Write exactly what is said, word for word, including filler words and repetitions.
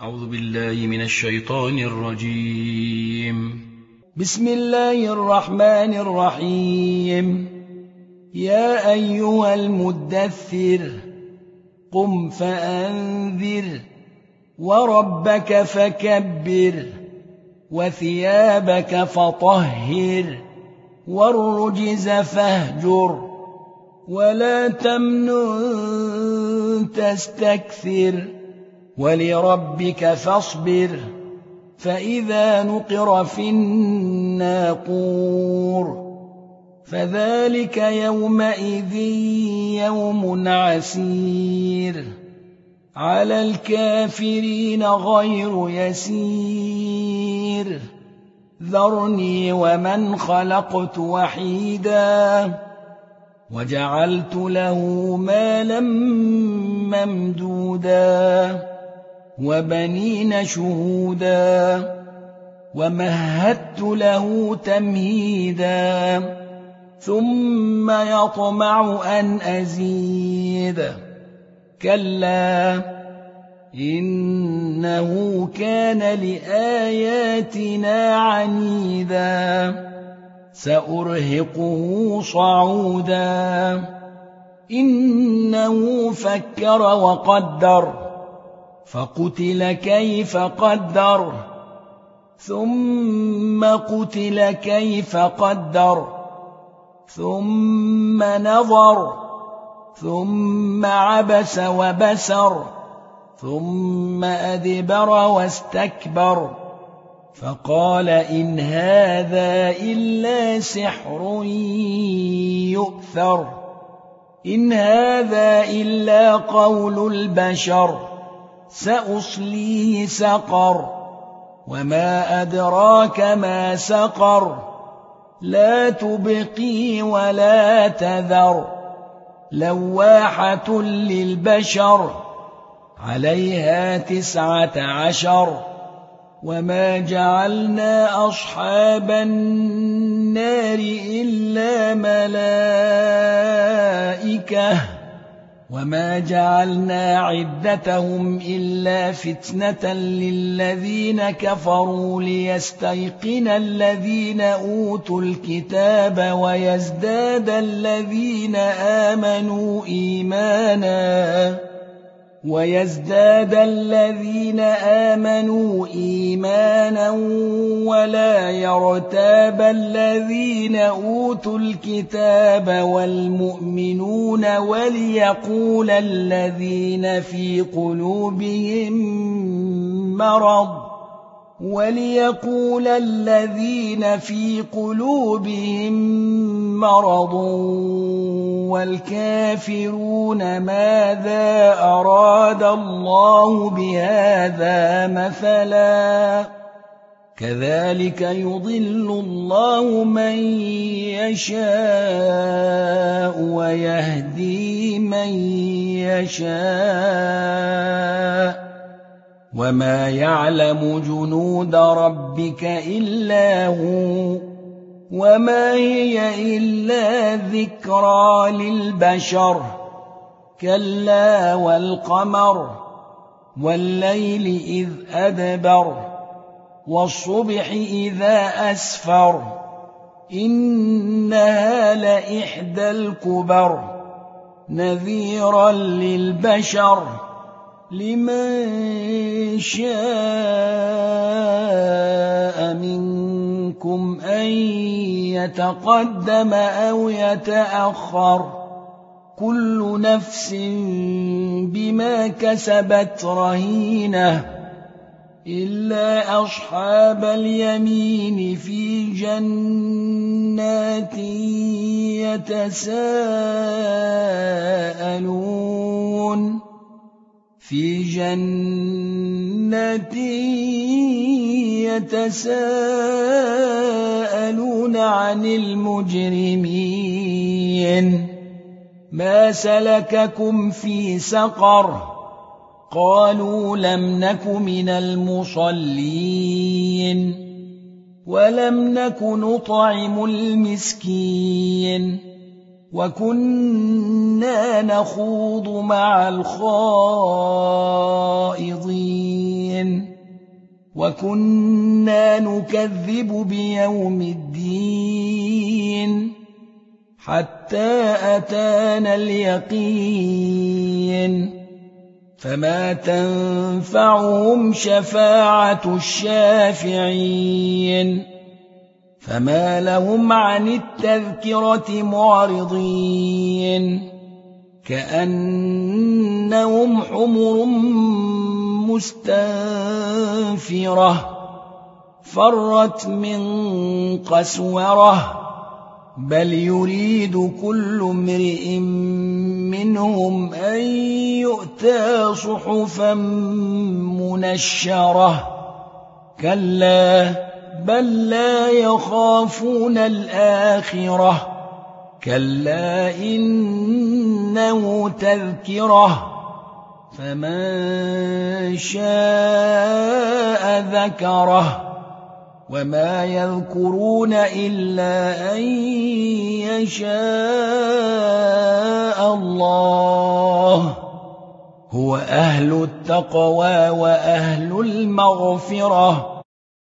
أعوذ بالله من الشيطان الرجيم. بسم الله الرحمن الرحيم. يا أيها المدثر قم فأنذر وربك فكبر وثيابك فطهر والرجز فاهجر ولا تمنن تستكثر ولربك فاصبر فإذا نقر في الناقور فذلك يومئذ يوم عسير على الكافرين غير يسير ذرني ومن خلقت وحيدا وجعلت له مالا ممدودا وبنين شهودا ومهدت له تمهيدا ثم يطمع أن أزيد كلا إنه كان لآياتنا عنيدا سأرهقه صعودا إنه فكر وقدر فقتل كيف قدر ثم قتل كيف قدر ثم نظر ثم عبس وبسر ثم أدبر واستكبر فقال إن هذا إلا سحر يؤثر إن هذا إلا قول البشر سأصليه سقر وما أدراك ما سقر لا تبقي ولا تذر لواحة للبشر عليها تسعة عشر وما جعلنا أصحاب النار إلا ملائكة وما جعلنا عدتهم إلا فتنة للذين كفروا ليستيقن الذين أوتوا الكتاب ويزداد الذين آمنوا إيمانا ويزداد الذين آمنوا إيمانا ولا يرتاب الذين أوتوا الكتاب والمؤمنون وليقول الذين في قلوبهم مرض وليقول الذين في قلوبهم مرض والكافرون ماذا أراد الله بهذا مثلا كذلك يضل الله من يشاء ويهدي من يشاء وما يعلم جنود ربك إلا هو وما هي إلا ذكرى للبشر كلا والقمر والليل إذ أدبر والصبح إذا أسفر إنها لإحدى الكبر نذيرا للبشر لمن شاء منكم أن يتقدم أو يتأخر كل نفس بما كسبت رهينة إلا أصحاب اليمين في جنات يتساءلون في جنات يتساءلون عن المجرمين ما سلككم في سقر قالوا لم نك من المصلين ولم نك نطعم المسكين وكنا نخوض مع الخائضين وكنا نكذب بيوم الدين حتى أتانا اليقين فما تنفعهم شفاعة الشافعين فما لهم عن التذكرة معرضين كأنهم حمر مستنفرة فرت من قسورة بل يريد كل امرئ منهم أن يؤتى صحفا منشرة كلا بل لا يخافون الآخرة كلا إنه تذكرة فمن شاء ذكره وما يذكرون إلا أن يشاء الله هو أهل التقوى وأهل المغفرة